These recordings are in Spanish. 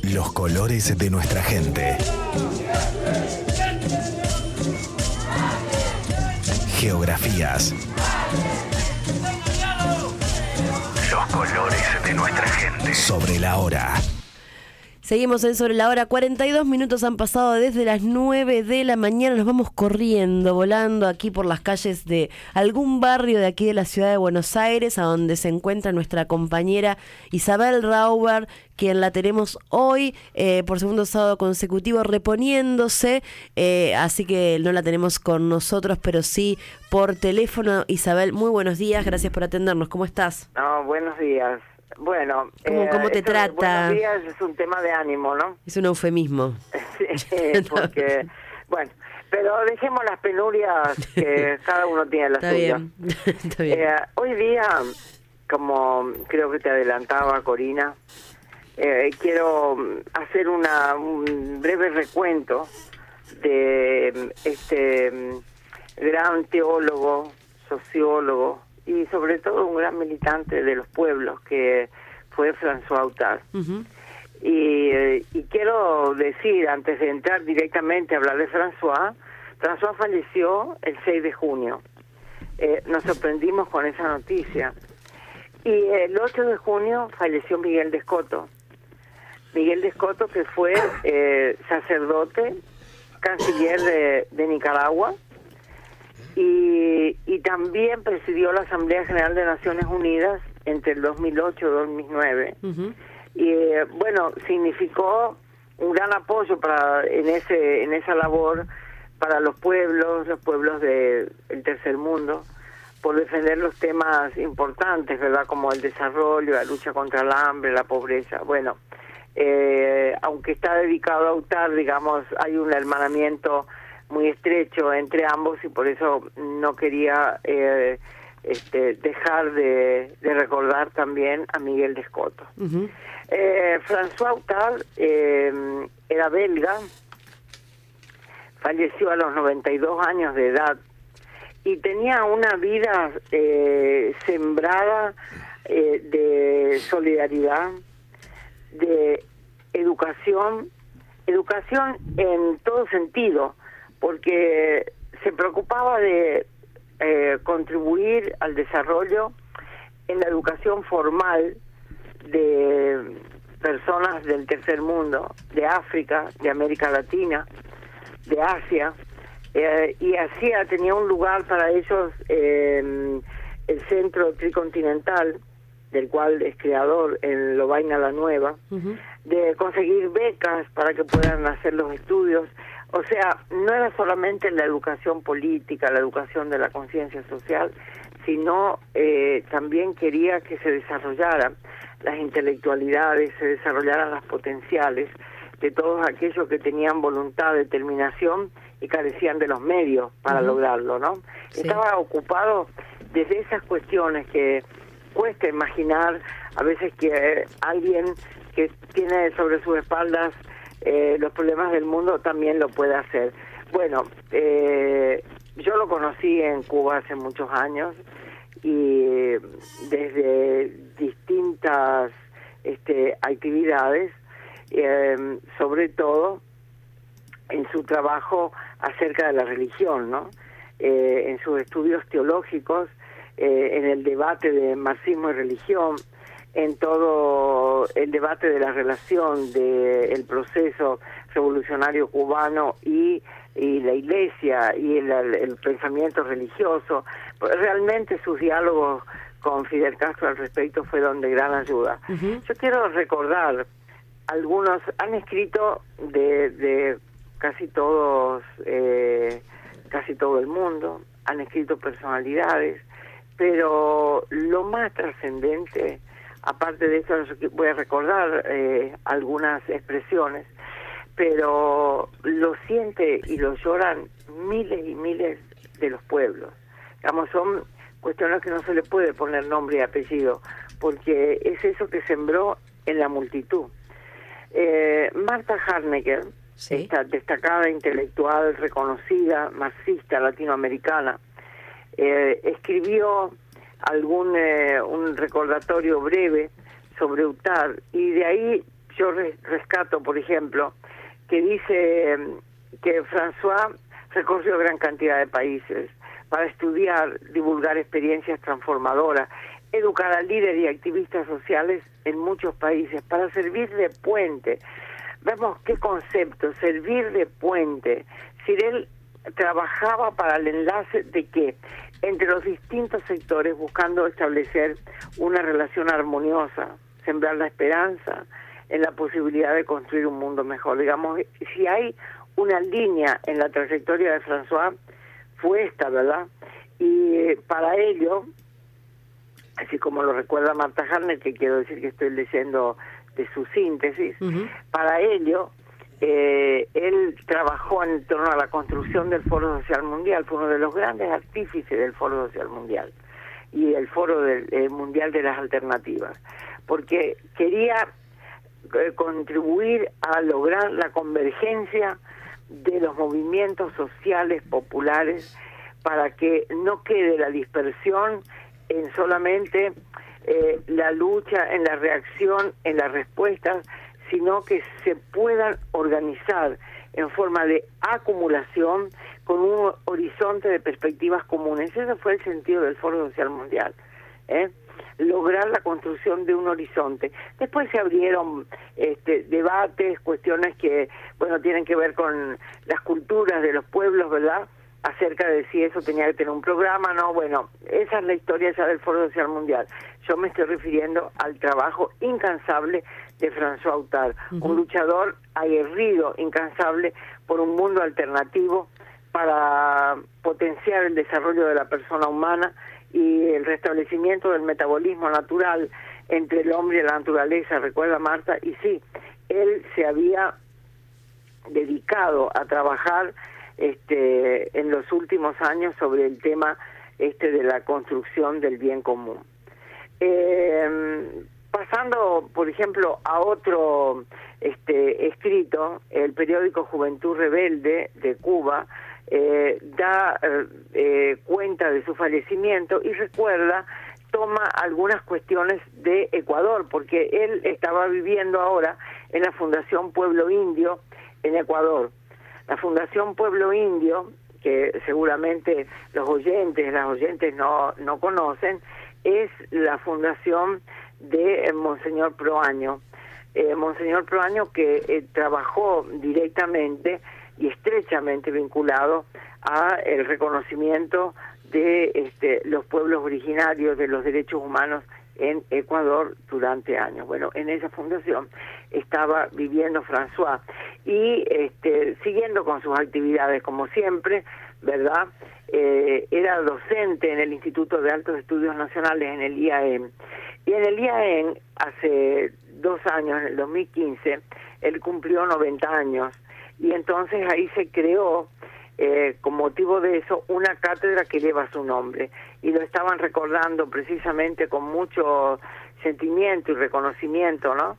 Los colores de nuestra gente. Geografías. Los colores de nuestra gente. Sobre la hora. Seguimos en Sobre la Hora. 42 minutos han pasado desde las 9 de la mañana. Nos vamos corriendo, volando aquí por las calles de algún barrio de aquí de la ciudad de Buenos Aires, a donde se encuentra nuestra compañera Isabel Rauber, quien la tenemos hoy por segundo sábado consecutivo reponiéndose, así que no la tenemos con nosotros, pero sí por teléfono. Isabel, muy buenos días, gracias por atendernos. ¿Cómo estás? No, buenos días. Bueno, ¿Cómo te trata? Buenos días es un tema de ánimo, ¿no? Es un eufemismo. Sí, porque, bueno, pero dejemos las penurias que cada uno tiene la Está suya. bien. Está bien. Hoy día, como creo que te adelantaba Corina, quiero hacer un breve recuento de este gran teólogo, sociólogo, y sobre todo un gran militante de los pueblos que fue François Autard. Uh-huh. Y quiero decir, antes de entrar directamente a hablar de François falleció el 6 de junio. Nos sorprendimos con esa noticia. Y el 8 de junio falleció Miguel de Escoto. Miguel de Escoto, que fue sacerdote, canciller de Nicaragua, y también presidió la Asamblea General de Naciones Unidas entre el 2008 y 2009. Uh-huh. Y bueno, significó un gran apoyo en esa labor para los pueblos del tercer mundo, por defender los temas importantes, ¿verdad? Como el desarrollo, la lucha contra el hambre, la pobreza. Bueno, aunque está dedicado a Autard, digamos, hay un hermanamiento muy estrecho entre ambos, y por eso no quería dejar de recordar también a Miguel de Escoto. Uh-huh. François Autard era belga, falleció a los 92 años de edad y tenía una vida sembrada de solidaridad, de educación en todo sentido, porque se preocupaba de contribuir al desarrollo en la educación formal de personas del tercer mundo, de África, de América Latina, de Asia, y tenía un lugar para ellos el Centro Tricontinental, del cual es creador en Lovaina la Nueva, uh-huh, de conseguir becas para que puedan hacer los estudios. O sea, no era solamente la educación política, la educación de la conciencia social, sino también quería que se desarrollaran las intelectualidades, se desarrollaran las potenciales de todos aquellos que tenían voluntad, determinación y carecían de los medios para uh-huh lograrlo, ¿no? Sí. Estaba ocupado desde esas cuestiones que cuesta imaginar a veces que alguien que tiene sobre sus espaldas los problemas del mundo también lo puede hacer. Bueno, yo lo conocí en Cuba hace muchos años, y desde distintas actividades, sobre todo en su trabajo acerca de la religión, ¿no? En sus estudios teológicos, en el debate de marxismo y religión, en todo el debate de la relación del proceso revolucionario cubano y la Iglesia y el pensamiento religioso. Realmente sus diálogos con Fidel Castro al respecto fueron de gran ayuda. Uh-huh. Yo quiero recordar, algunos han escrito de casi todos, casi todo el mundo, han escrito personalidades, pero lo más trascendente, aparte de eso, voy a recordar algunas expresiones, pero lo siente y lo lloran miles y miles de los pueblos. Digamos, son cuestiones que no se le puede poner nombre y apellido, porque es eso que sembró en la multitud. Marta Harnecker, sí, esta destacada intelectual reconocida, marxista latinoamericana, escribió un recordatorio breve sobre Autard, y de ahí yo rescato, por ejemplo, que dice que François recorrió gran cantidad de países para estudiar, divulgar experiencias transformadoras, educar a líderes y activistas sociales en muchos países, para servir de puente. Vemos qué concepto, servir de puente. Si él trabajaba para el enlace de qué, entre los distintos sectores, buscando establecer una relación armoniosa, sembrar la esperanza en la posibilidad de construir un mundo mejor. Digamos, si hay una línea en la trayectoria de François, fue esta, ¿verdad? Y para ello, así como lo recuerda Marta Harner, que quiero decir que estoy leyendo de su síntesis, para ello, él trabajó en torno a la construcción del Foro Social Mundial, fue uno de los grandes artífices del Foro Social Mundial y el Foro Mundial de las Alternativas, porque quería contribuir a lograr la convergencia de los movimientos sociales populares para que no quede la dispersión en solamente la lucha, en la reacción, en las respuestas, sino que se puedan organizar en forma de acumulación con un horizonte de perspectivas comunes. Ese fue el sentido del Foro Social Mundial, lograr la construcción de un horizonte. Después se abrieron debates, cuestiones que, bueno, tienen que ver con las culturas de los pueblos, ¿verdad?, acerca de si eso tenía que tener un programa, ¿no? Bueno, esa es la historia ya del Foro Social Mundial. Yo me estoy refiriendo al trabajo incansable de François Autard, un luchador aguerrido, incansable, por un mundo alternativo para potenciar el desarrollo de la persona humana y el restablecimiento del metabolismo natural entre el hombre y la naturaleza, recuerda Marta, y sí, él se había dedicado a trabajar en los últimos años sobre el tema de la construcción del bien común. Pasando, por ejemplo, a otro escrito, el periódico Juventud Rebelde de Cuba da cuenta de su fallecimiento y toma algunas cuestiones de Ecuador, porque él estaba viviendo ahora en la Fundación Pueblo Indio en Ecuador. La Fundación Pueblo Indio, que seguramente las oyentes no conocen, es la fundación de Monseñor Proaño. Monseñor Proaño que trabajó directamente y estrechamente vinculado a el reconocimiento de los pueblos originarios, de los derechos humanos en Ecuador durante años. Bueno, en esa fundación estaba viviendo François y siguiendo con sus actividades como siempre, ¿verdad? Era docente en el Instituto de Altos Estudios Nacionales, en el IAEN. Y en el IAEN, hace 2 años, en el 2015, él cumplió 90 años. Y entonces ahí se creó, con motivo de eso, una cátedra que lleva su nombre. Y lo estaban recordando precisamente con mucho sentimiento y reconocimiento, ¿no?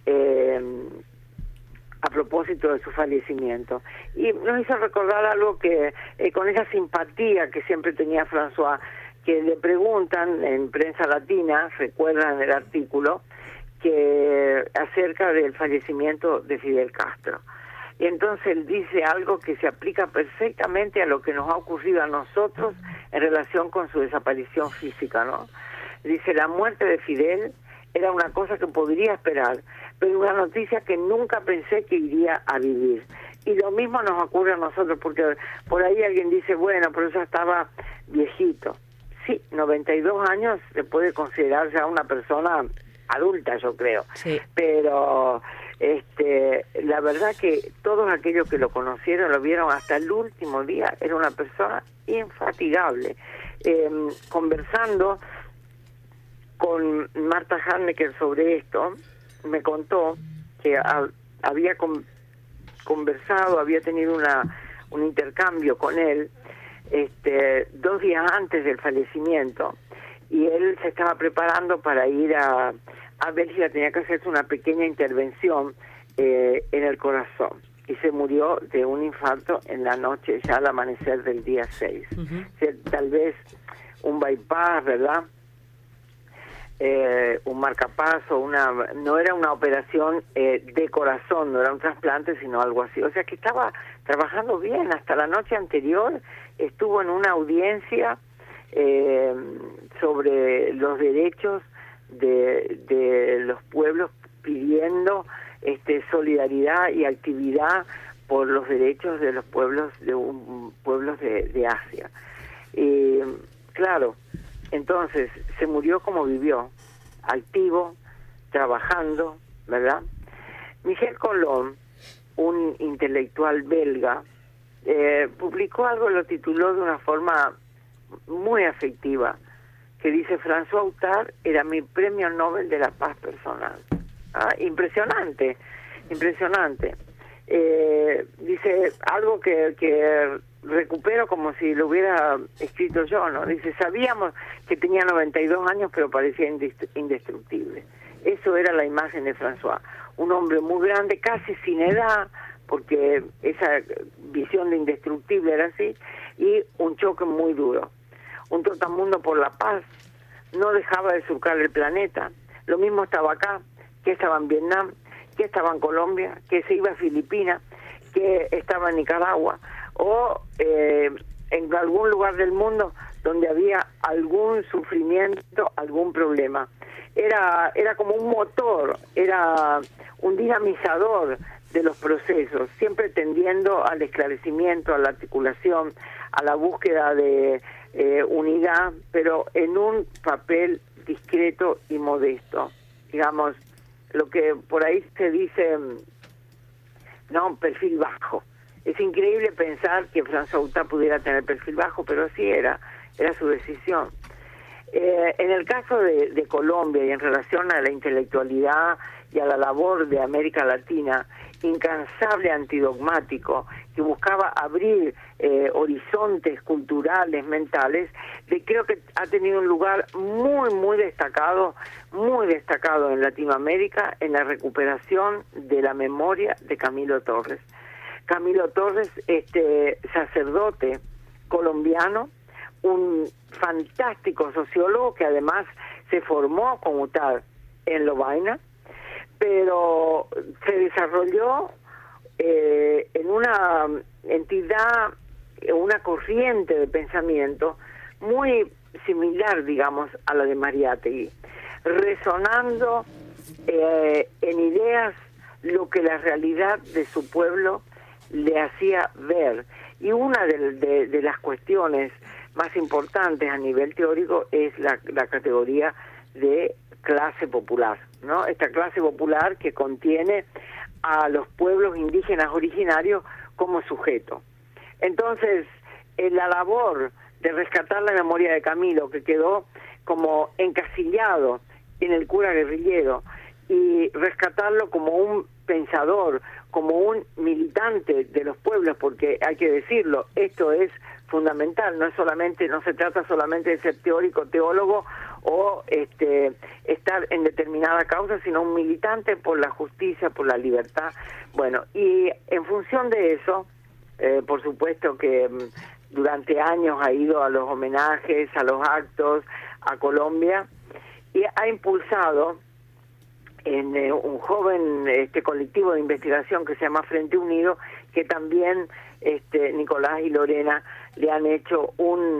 A propósito de su fallecimiento. Y nos hizo recordar algo que, con esa simpatía que siempre tenía François, que le preguntan en Prensa Latina, recuerdan el artículo, que acerca del fallecimiento de Fidel Castro. Y entonces él dice algo que se aplica perfectamente a lo que nos ha ocurrido a nosotros en relación con su desaparición física, ¿no? Dice, la muerte de Fidel era una cosa que podría esperar, pero una noticia que nunca pensé que iría a vivir. Y lo mismo nos ocurre a nosotros, porque por ahí alguien dice, bueno, pero ya estaba viejito. Sí, 92 años se puede considerar ya una persona adulta, yo creo. Sí. Pero la verdad que todos aquellos que lo conocieron, lo vieron hasta el último día, era una persona infatigable. Conversando con Marta Hannecker sobre esto, me contó que había conversado, había tenido un intercambio con él 2 días antes del fallecimiento, y él se estaba preparando para ir a Bélgica, tenía que hacerse una pequeña intervención en el corazón, y se murió de un infarto en la noche, ya al amanecer del día 6. O sea, tal vez un bypass, ¿verdad? un marcapaso, no era una operación de corazón, no era un trasplante, sino algo así. O sea que estaba trabajando bien. Hasta la noche anterior estuvo en una audiencia sobre los derechos de los pueblos, pidiendo solidaridad y actividad por los derechos de los pueblos de Asia. Y claro, entonces se murió como vivió, activo, trabajando, ¿verdad? Michel Colomb, un intelectual belga, publicó algo, lo tituló de una forma muy afectiva, que dice: François Outard era mi premio Nobel de la paz personal. Impresionante, impresionante. Dice algo que recupero como si lo hubiera escrito yo, ¿no? Dice: sabíamos que tenía 92 años, pero parecía indestructible. Eso era la imagen de François, un hombre muy grande, casi sin edad, porque esa visión de indestructible era así, y un choque muy duro. Un trotamundo por la paz, no dejaba de surcar el planeta. Lo mismo estaba acá, que estaba en Vietnam, que estaba en Colombia, que se iba a Filipinas, que estaba en Nicaragua, o en algún lugar del mundo donde había algún sufrimiento, algún problema. Era como un motor, era un dinamizador de los procesos, siempre tendiendo al esclarecimiento, a la articulación, a la búsqueda de unidad, pero en un papel discreto y modesto. Digamos, lo que por ahí se dice, no, perfil bajo. Es increíble pensar que François Outard pudiera tener perfil bajo, pero así era su decisión. En el caso de Colombia y en relación a la intelectualidad y a la labor de América Latina, incansable antidogmático, que buscaba abrir horizontes culturales, mentales, creo que ha tenido un lugar muy destacado en Latinoamérica en la recuperación de la memoria de Camilo Torres. Camilo Torres, sacerdote colombiano, un fantástico sociólogo que además se formó como tal en Lovaina, pero se desarrolló en una entidad, una corriente de pensamiento muy similar, digamos, a la de Mariátegui, resonando en ideas lo que la realidad de su pueblo le hacía ver. Y una de las cuestiones más importantes a nivel teórico es la categoría de clase popular, ¿no? Esta clase popular que contiene a los pueblos indígenas originarios como sujeto. Entonces, la labor de rescatar la memoria de Camilo, que quedó como encasillado en el cura guerrillero, y rescatarlo como un pensador, como un militante de los pueblos, porque hay que decirlo, esto es fundamental, no se trata solamente de ser teórico, teólogo o estar en determinada causa, sino un militante por la justicia, por la libertad. Bueno, y en función de eso, por supuesto que durante años ha ido a los homenajes, a los actos, a Colombia, y ha impulsado en un joven colectivo de investigación que se llama Frente Unido, que también Nicolás y Lorena le han hecho un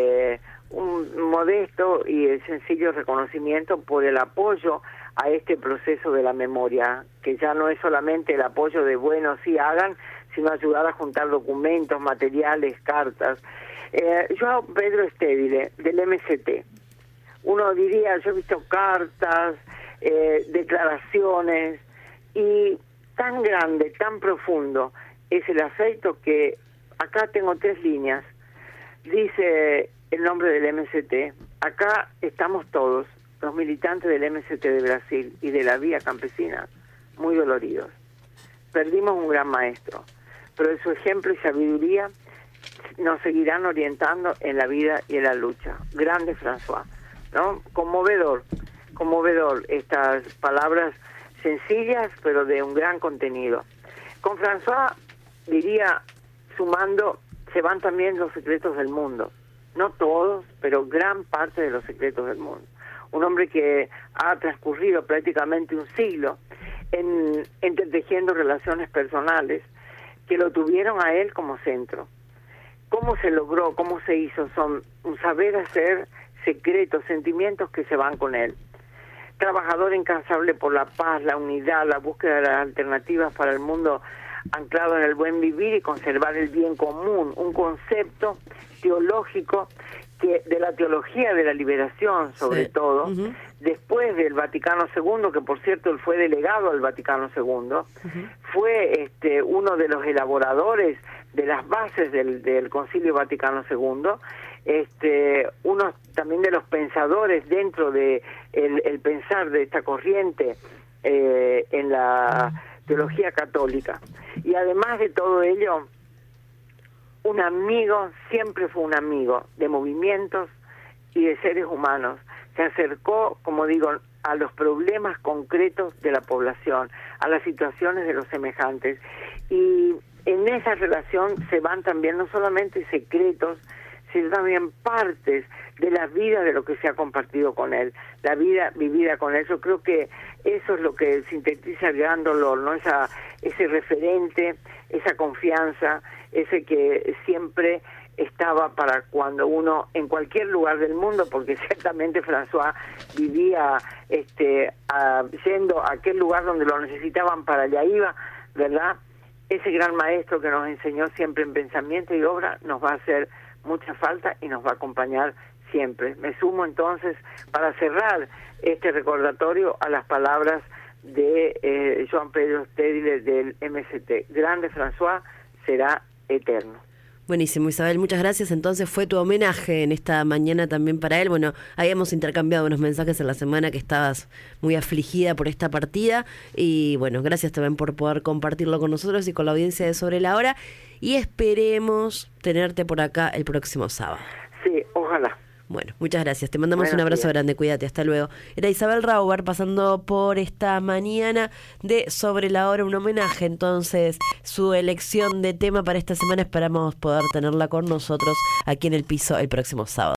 modesto y sencillo reconocimiento por el apoyo a este proceso de la memoria, que ya no es solamente el apoyo de bueno, sí hagan, sino ayudar a juntar documentos, materiales, cartas. Yo, Pedro Estevile, del MST, uno diría, yo he visto cartas, declaraciones, y tan grande, tan profundo es el afecto que acá tengo 3 líneas. Dice el nombre del MST, acá estamos todos, los militantes del MST de Brasil y de la Vía Campesina, muy doloridos. Perdimos un gran maestro, pero de su ejemplo y sabiduría nos seguirán orientando en la vida y en la lucha. Grande François, ¿no? Conmovedor estas palabras sencillas, pero de un gran contenido. Con François, diría, sumando, se van también los secretos del mundo. No todos, pero gran parte de los secretos del mundo. un hombre que ha transcurrido prácticamente un siglo entretejiendo relaciones personales que lo tuvieron a él como centro. ¿Cómo se logró? ¿Cómo se hizo? Son un saber hacer secretos, sentimientos que se van con él. Trabajador incansable por la paz, la unidad, la búsqueda de las alternativas para el mundo anclado en el buen vivir y conservar el bien común, un concepto teológico que de la teología de la liberación, sobre todo, después del Vaticano II, que por cierto él fue delegado al Vaticano II, fue uno de los elaboradores de las bases del Concilio Vaticano II, uno también de los pensadores dentro de el pensar de esta corriente en la teología católica. Y además de todo ello, un amigo, siempre fue un amigo de movimientos y de seres humanos. Se acercó, como digo, a los problemas concretos de la población, a las situaciones de los semejantes. Y en esa relación se van también no solamente secretos, sino también partes de la vida de lo que se ha compartido con él, la vida vivida con él. Yo creo que eso es lo que sintetiza el gran dolor, ¿no? Ese referente, esa confianza, ese que siempre estaba para cuando uno, en cualquier lugar del mundo, porque ciertamente François vivía yendo a aquel lugar donde lo necesitaban, para allá iba, ¿verdad? Ese gran maestro que nos enseñó siempre en pensamiento y obra nos va a hacer mucha falta y nos va a acompañar siempre. Me sumo entonces, para cerrar este recordatorio, a las palabras de Joan Pedro Stedile del MST. Grande François será eterno. Buenísimo, Isabel, muchas gracias. Entonces fue tu homenaje en esta mañana también para él. Bueno, habíamos intercambiado unos mensajes en la semana que estabas muy afligida por esta partida y bueno, gracias también por poder compartirlo con nosotros y con la audiencia de Sobre la Hora, y esperemos tenerte por acá el próximo sábado. Sí, ojalá. Bueno, muchas gracias. Te mandamos un abrazo grande. Cuídate. Hasta luego. Era Isabel Rauber pasando por esta mañana de Sobre la Hora, un homenaje. Entonces, su elección de tema para esta semana, esperamos poder tenerla con nosotros aquí en el piso el próximo sábado.